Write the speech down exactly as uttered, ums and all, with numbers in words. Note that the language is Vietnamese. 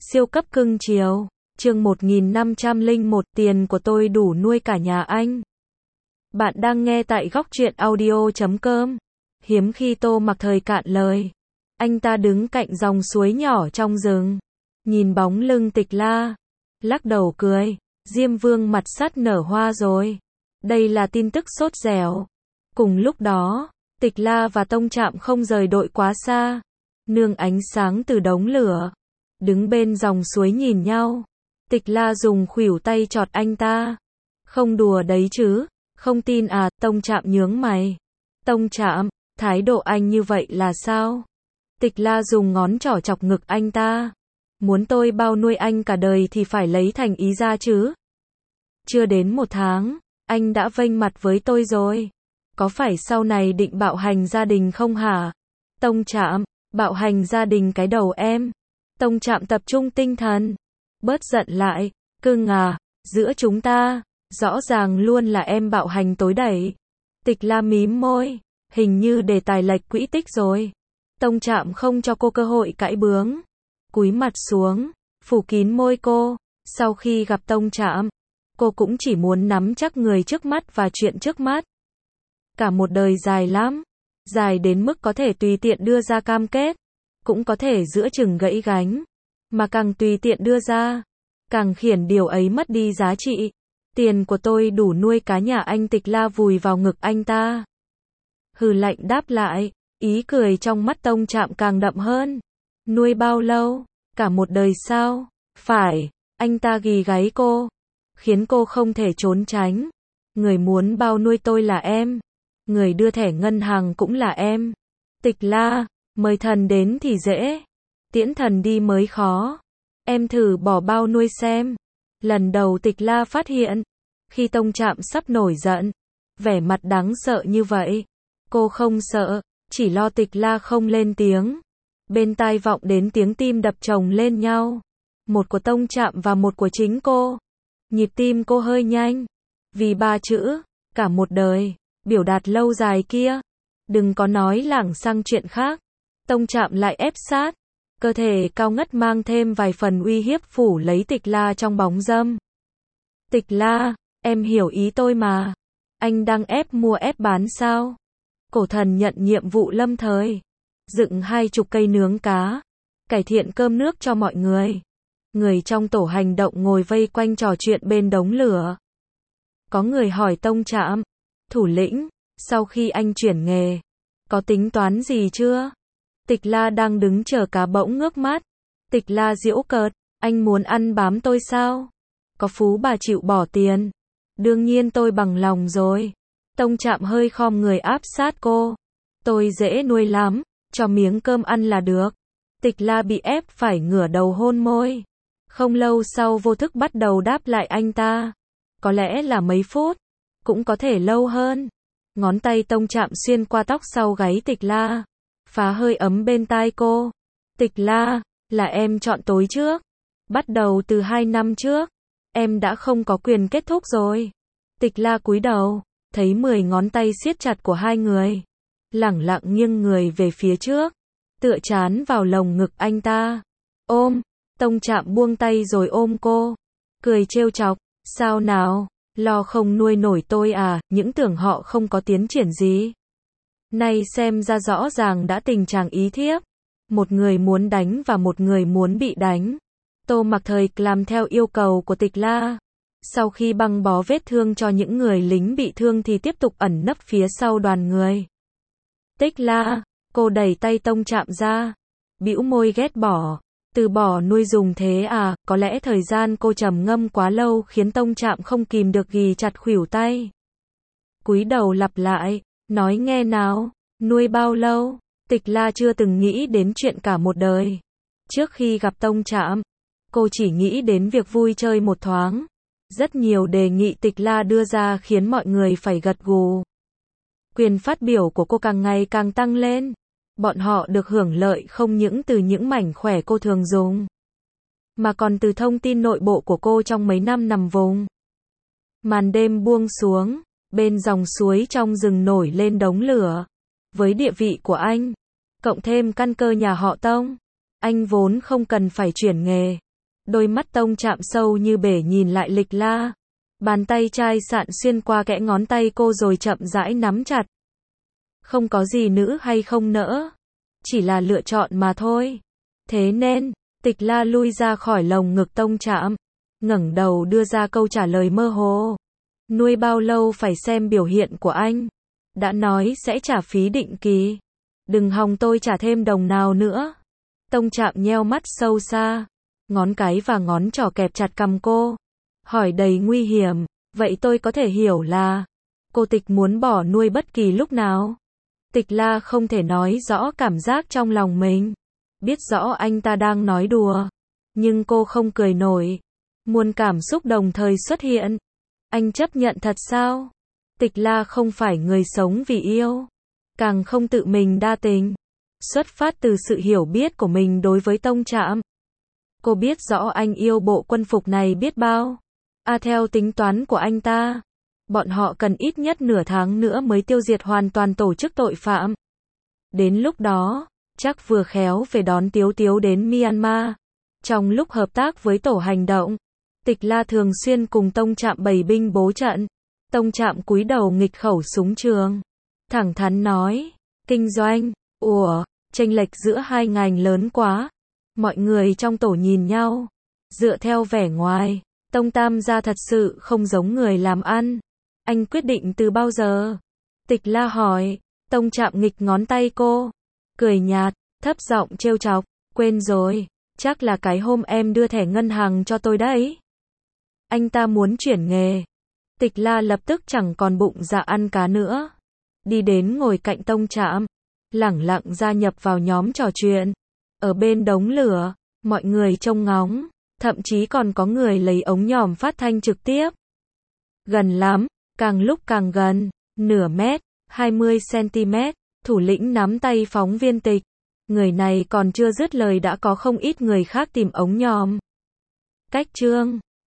Siêu cấp cưng chiều. Chương một nghìn năm trăm lẻ một, tiền của tôi đủ nuôi cả nhà anh. Bạn đang nghe tại góc truyện audio chấm com. Hiếm khi Tô Mặc Thời cạn lời. Anh ta đứng cạnh dòng suối nhỏ trong rừng, nhìn bóng lưng Tịch La, lắc đầu cười. Diêm Vương mặt sắt nở hoa rồi. Đây là tin tức sốt dẻo. Cùng lúc đó, Tịch La và Tông Trạm không rời đội quá xa, nương ánh sáng từ đống lửa, đứng bên dòng suối nhìn nhau. Tịch La dùng khuỷu tay chọt anh ta. Không đùa đấy chứ, không tin à? Tông Trạm nhướng mày. Tông Trạm, thái độ anh như vậy là sao? Tịch La dùng ngón trỏ chọc ngực anh ta. Muốn tôi bao nuôi anh cả đời thì phải lấy thành ý ra chứ. Chưa đến một tháng, anh đã vênh mặt với tôi rồi. Có phải sau này định bạo hành gia đình không hả? Tông Trạm, bạo hành gia đình cái đầu em. Tông Trạm tập trung tinh thần. Bớt giận lại, cưng à, giữa chúng ta, rõ ràng luôn là em bạo hành tối đẩy. Tịch La mím môi, hình như đề tài lệch quỹ tích rồi. Tông Trạm không cho cô cơ hội cãi bướng. Cúi mặt xuống, phủ kín môi cô. Sau khi gặp Tông Trạm, cô cũng chỉ muốn nắm chắc người trước mắt và chuyện trước mắt. Cả một đời dài lắm, dài đến mức có thể tùy tiện đưa ra cam kết, cũng có thể giữa chừng gãy gánh, mà càng tùy tiện đưa ra, càng khiến điều ấy mất đi giá trị. Tiền của tôi đủ nuôi cả nhà anh. Tịch La vùi vào ngực anh ta, hừ lạnh đáp lại, ý cười trong mắt Tông Trạm càng đậm hơn. Nuôi bao lâu? Cả một đời sao? Phải, anh ta ghì gáy cô, khiến cô không thể trốn tránh. Người muốn bao nuôi tôi là em, người đưa thẻ ngân hàng cũng là em. Tịch La, mời thần đến thì dễ, tiễn thần đi mới khó. Em thử bỏ bao nuôi xem. Lần đầu Tịch La phát hiện, khi Tông Trạm sắp nổi giận, vẻ mặt đáng sợ như vậy, cô không sợ, chỉ lo Tịch La không lên tiếng. Bên tai vọng đến tiếng tim đập chồng lên nhau, một của Tông Trạm và một của chính cô. Nhịp tim cô hơi nhanh, vì ba chữ, cả một đời, biểu đạt lâu dài kia. Đừng có nói lảng sang chuyện khác. Tông Trạm lại ép sát, cơ thể cao ngất mang thêm vài phần uy hiếp phủ lấy Tịch La trong bóng râm. Tịch La, em hiểu ý tôi mà. Anh đang ép mua ép bán sao? Cổ thần nhận nhiệm vụ lâm thời, dựng hai chục cây nướng cá, cải thiện cơm nước cho mọi người. Người trong tổ hành động ngồi vây quanh trò chuyện bên đống lửa. Có người hỏi Tông Trạm, thủ lĩnh, sau khi anh chuyển nghề, có tính toán gì chưa? Tịch La đang đứng chờ cá bỗng ngước mắt. Tịch La giễu cợt, anh muốn ăn bám tôi sao? Có phú bà chịu bỏ tiền, đương nhiên tôi bằng lòng rồi. Tông Trạm hơi khom người áp sát cô. Tôi dễ nuôi lắm, cho miếng cơm ăn là được. Tịch La bị ép phải ngửa đầu hôn môi. Không lâu sau vô thức bắt đầu đáp lại anh ta. Có lẽ là mấy phút, cũng có thể lâu hơn. Ngón tay Tông Trạm xuyên qua tóc sau gáy Tịch La, phá hơi ấm bên tai cô. Tịch La, là em chọn tối trước. Bắt đầu từ hai năm trước, em đã không có quyền kết thúc rồi. Tịch La cúi đầu, thấy mười ngón tay siết chặt của hai người, lẳng lặng nghiêng người về phía trước, tựa chán vào lồng ngực anh ta. Ôm. Tông Trạm buông tay rồi ôm cô, cười trêu chọc, sao nào, lo không nuôi nổi tôi à? Những tưởng họ không có tiến triển gì, nay xem ra rõ ràng đã tình trạng ý thiếp. Một người muốn đánh và một người muốn bị đánh. Tô Mặc Thời làm theo yêu cầu của Tịch La. Sau khi băng bó vết thương cho những người lính bị thương thì tiếp tục ẩn nấp phía sau đoàn người. Tịch La, cô đẩy tay Tông Trạm ra, bĩu môi ghét bỏ. Từ bỏ nuôi dùng thế à? Có lẽ thời gian cô trầm ngâm quá lâu khiến Tông Trạm không kìm được ghì chặt khuỷu tay. Cúi đầu lặp lại, nói nghe nào, nuôi bao lâu? Tịch La chưa từng nghĩ đến chuyện cả một đời. Trước khi gặp Tông Trạm, cô chỉ nghĩ đến việc vui chơi một thoáng. Rất nhiều đề nghị Tịch La đưa ra khiến mọi người phải gật gù. Quyền phát biểu của cô càng ngày càng tăng lên. Bọn họ được hưởng lợi không những từ những mảnh khỏe cô thường dùng, mà còn từ thông tin nội bộ của cô trong mấy năm nằm vùng. Màn đêm buông xuống, bên dòng suối trong rừng nổi lên đống lửa. Với địa vị của anh, cộng thêm căn cơ nhà họ Tông, anh vốn không cần phải chuyển nghề. Đôi mắt Tông Trạm sâu như bể nhìn lại Lịch La. Bàn tay chai sạn xuyên qua kẽ ngón tay cô rồi chậm rãi nắm chặt. Không có gì nữ hay không nỡ. Chỉ là lựa chọn mà thôi. Thế nên, Tịch La lui ra khỏi lồng ngực Tông Trạm. Ngẩng đầu đưa ra câu trả lời mơ hồ. Nuôi bao lâu phải xem biểu hiện của anh. Đã nói sẽ trả phí định kỳ. Đừng hòng tôi trả thêm đồng nào nữa. Tông Trạm nheo mắt sâu xa. Ngón cái và ngón trỏ kẹp chặt cằm cô. Hỏi đầy nguy hiểm. Vậy tôi có thể hiểu là cô Tịch muốn bỏ nuôi bất kỳ lúc nào. Tịch La không thể nói rõ cảm giác trong lòng mình. Biết rõ anh ta đang nói đùa. Nhưng cô không cười nổi. Muôn cảm xúc đồng thời xuất hiện. Anh chấp nhận thật sao? Tịch La không phải người sống vì yêu. Càng không tự mình đa tình. Xuất phát từ sự hiểu biết của mình đối với Tông Trạm. Cô biết rõ anh yêu bộ quân phục này biết bao. À theo tính toán của anh ta. Bọn họ cần ít nhất nửa tháng nữa mới tiêu diệt hoàn toàn tổ chức tội phạm. Đến lúc đó, chắc vừa khéo về đón Tiếu Tiếu đến Myanmar. Trong lúc hợp tác với tổ hành động, Tịch La thường xuyên cùng Tông Trạm bày binh bố trận. Tông Trạm cúi đầu nghịch khẩu súng trường. Thẳng thắn nói, kinh doanh, ủa, chênh lệch giữa hai ngành lớn quá. Mọi người trong tổ nhìn nhau. Dựa theo vẻ ngoài, Tông Tam gia thật sự không giống người làm ăn. Anh quyết định từ bao giờ? Tịch La hỏi. Tông Trạm nghịch ngón tay cô. Cười nhạt, thấp giọng trêu chọc. Quên rồi, chắc là cái hôm em đưa thẻ ngân hàng cho tôi đấy. Anh ta muốn chuyển nghề. Tịch La lập tức chẳng còn bụng dạ ăn cá nữa. Đi đến ngồi cạnh Tông Trạm. Lẳng lặng gia nhập vào nhóm trò chuyện. Ở bên đống lửa, mọi người trông ngóng. Thậm chí còn có người lấy ống nhòm phát thanh trực tiếp. Gần lắm, càng lúc càng gần. Nửa mét, hai mươi xăng-ti-mét. Thủ lĩnh nắm tay phóng viên Tịch. Người này còn chưa dứt lời đã có không ít người khác tìm ống nhòm. Cách chương